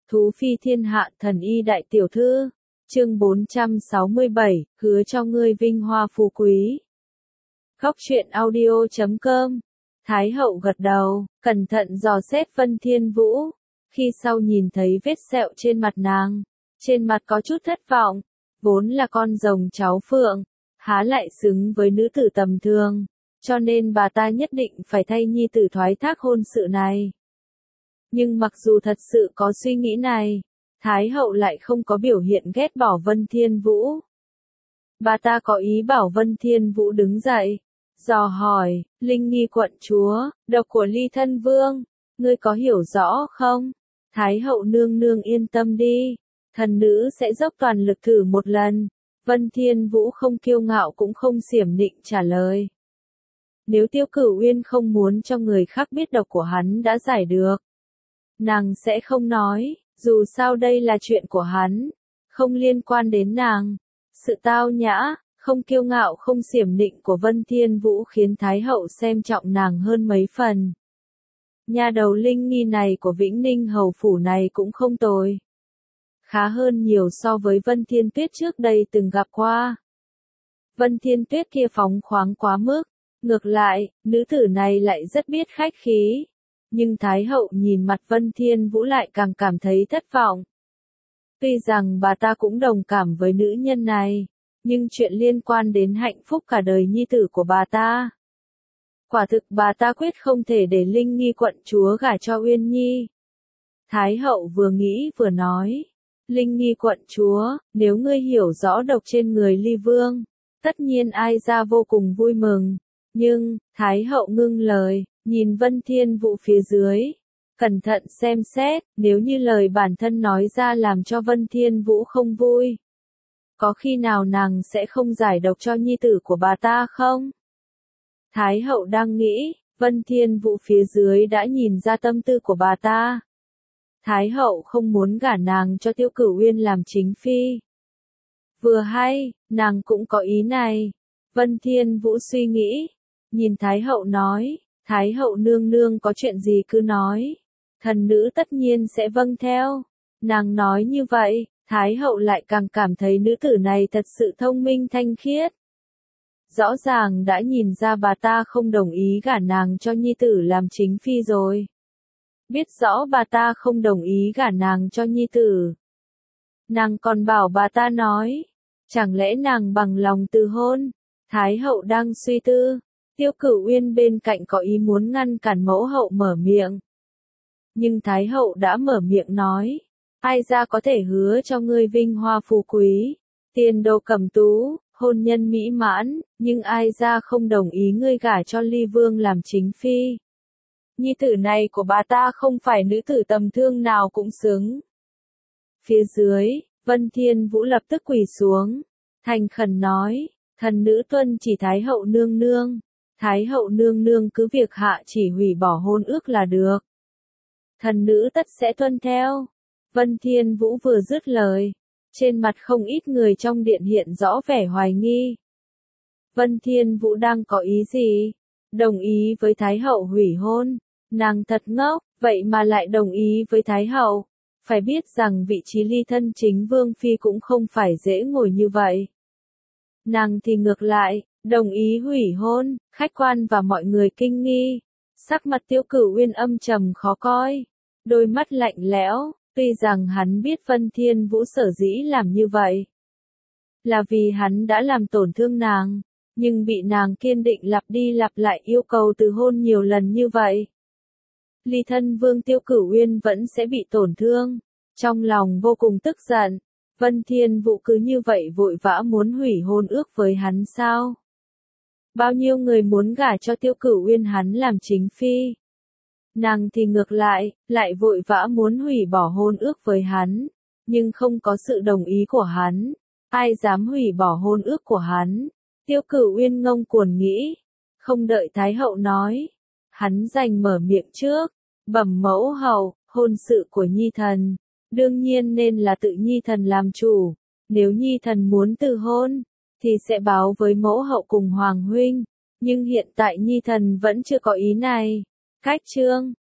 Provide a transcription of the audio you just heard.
Thú phi thiên hạ thần y đại tiểu thư. Chương 467, hứa cho ngươi vinh hoa phú quý. Góc truyện audio.com. Thái hậu gật đầu, cẩn thận dò xét Vân Thiên Vũ. Khi sau nhìn thấy vết sẹo trên mặt nàng, trên mặt có chút thất vọng. Vốn là con rồng cháu phượng, há lại xứng với nữ tử tầm thường, cho nên bà ta nhất định phải thay nhi tử thoái thác hôn sự này. Nhưng mặc dù thật sự có suy nghĩ này, Thái hậu lại không có biểu hiện ghét bỏ Vân Thiên Vũ. Bà ta có ý bảo Vân Thiên Vũ đứng dậy, dò hỏi, Linh Nghi quận chúa, độc của Ly Thân Vương, ngươi có hiểu rõ không? Thái hậu nương nương yên tâm đi, thần nữ sẽ dốc toàn lực thử một lần. Vân Thiên Vũ không kiêu ngạo cũng không xiểm nịnh trả lời. Nếu Tiêu Cửu Uyên không muốn cho người khác biết độc của hắn đã giải được, nàng sẽ không nói, dù sao đây là chuyện của hắn, không liên quan đến nàng. Sự tao nhã, không kiêu ngạo không xiểm nịnh của Vân Thiên Vũ khiến Thái hậu xem trọng nàng hơn mấy phần. Nha đầu Linh Nghi này của Vĩnh Ninh hầu phủ này cũng không tồi. Khá hơn nhiều so với Vân Thiên Tuyết trước đây từng gặp qua. Vân Thiên Tuyết kia phóng khoáng quá mức, ngược lại, nữ tử này lại rất biết khách khí. Nhưng Thái hậu nhìn mặt Vân Thiên Vũ lại càng cảm thấy thất vọng. Tuy rằng bà ta cũng đồng cảm với nữ nhân này, nhưng chuyện liên quan đến hạnh phúc cả đời nhi tử của bà ta. Quả thực bà ta quyết không thể để Linh Nghi quận chúa gả cho Uyên Nhi. Thái hậu vừa nghĩ vừa nói, Linh Nghi quận chúa, nếu ngươi hiểu rõ độc trên người Ly Vương, tất nhiên ai ra vô cùng vui mừng. Nhưng, Thái hậu ngưng lời, nhìn Vân Thiên Vũ phía dưới, cẩn thận xem xét, nếu như lời bản thân nói ra làm cho Vân Thiên Vũ không vui. Có khi nào nàng sẽ không giải độc cho nhi tử của bà ta không? Thái hậu đang nghĩ, Vân Thiên Vũ phía dưới đã nhìn ra tâm tư của bà ta. Thái hậu không muốn gả nàng cho Tiêu Cửu Uyên làm chính phi. Vừa hay, nàng cũng có ý này. Vân Thiên Vũ suy nghĩ, nhìn Thái hậu nói, Thái hậu nương nương có chuyện gì cứ nói, thần nữ tất nhiên sẽ vâng theo. Nàng nói như vậy, Thái hậu lại càng cảm thấy nữ tử này thật sự thông minh thanh khiết. Rõ ràng đã nhìn ra bà ta không đồng ý gả nàng cho nhi tử làm chính phi rồi. Biết rõ bà ta không đồng ý gả nàng cho nhi tử. Nàng còn bảo bà ta nói, chẳng lẽ nàng bằng lòng từ hôn? Thái hậu đang suy tư, Tiêu Cửu Uyên bên cạnh có ý muốn ngăn cản mẫu hậu mở miệng. Nhưng Thái hậu đã mở miệng nói, ai ra có thể hứa cho ngươi vinh hoa phú quý, tiền đồ cẩm tú, hôn nhân mỹ mãn, nhưng ai ra không đồng ý ngươi gả cho Ly Vương làm chính phi. Nhi tử này của bà ta không phải nữ tử tầm thương nào cũng xứng. Phía dưới, Vân Thiên Vũ lập tức quỳ xuống, thành khẩn nói, thần nữ tuân chỉ Thái hậu nương nương. Thái hậu nương nương cứ việc hạ chỉ hủy bỏ hôn ước là được. Thần nữ tất sẽ tuân theo. Vân Thiên Vũ vừa dứt lời, trên mặt không ít người trong điện hiện rõ vẻ hoài nghi. Vân Thiên Vũ đang có ý gì? Đồng ý với Thái hậu hủy hôn. Nàng thật ngốc, vậy mà lại đồng ý với Thái hậu. Phải biết rằng vị trí ly thân chính vương phi cũng không phải dễ ngồi như vậy. Nàng thì ngược lại, đồng ý hủy hôn, khách quan và mọi người kinh nghi. Sắc mặt Tiêu Cửu Uyên âm trầm khó coi, đôi mắt lạnh lẽo, tuy rằng hắn biết Vân Thiên Vũ sở dĩ làm như vậy là vì hắn đã làm tổn thương nàng, nhưng bị nàng kiên định lặp đi lặp lại yêu cầu từ hôn nhiều lần như vậy. Ly Thân Vương Tiêu Cửu Uyên vẫn sẽ bị tổn thương, trong lòng vô cùng tức giận. Vân Thiên Vũ cứ như vậy vội vã muốn hủy hôn ước với hắn sao? Bao nhiêu người muốn gả cho Tiêu Cửu Uyên hắn làm chính phi. Nàng thì ngược lại vội vã muốn hủy bỏ hôn ước với hắn, nhưng không có sự đồng ý của hắn. Ai dám hủy bỏ hôn ước của hắn? Tiêu Cửu Uyên ngông cuồng nghĩ, không đợi Thái hậu nói. Hắn giành mở miệng trước, bẩm mẫu hậu, hôn sự của Nhi thần, đương nhiên nên là tự Nhi thần làm chủ. Nếu Nhi thần muốn từ hôn, thì sẽ báo với mẫu hậu cùng Hoàng huynh. Nhưng hiện tại Nhi thần vẫn chưa có ý này. Cách chương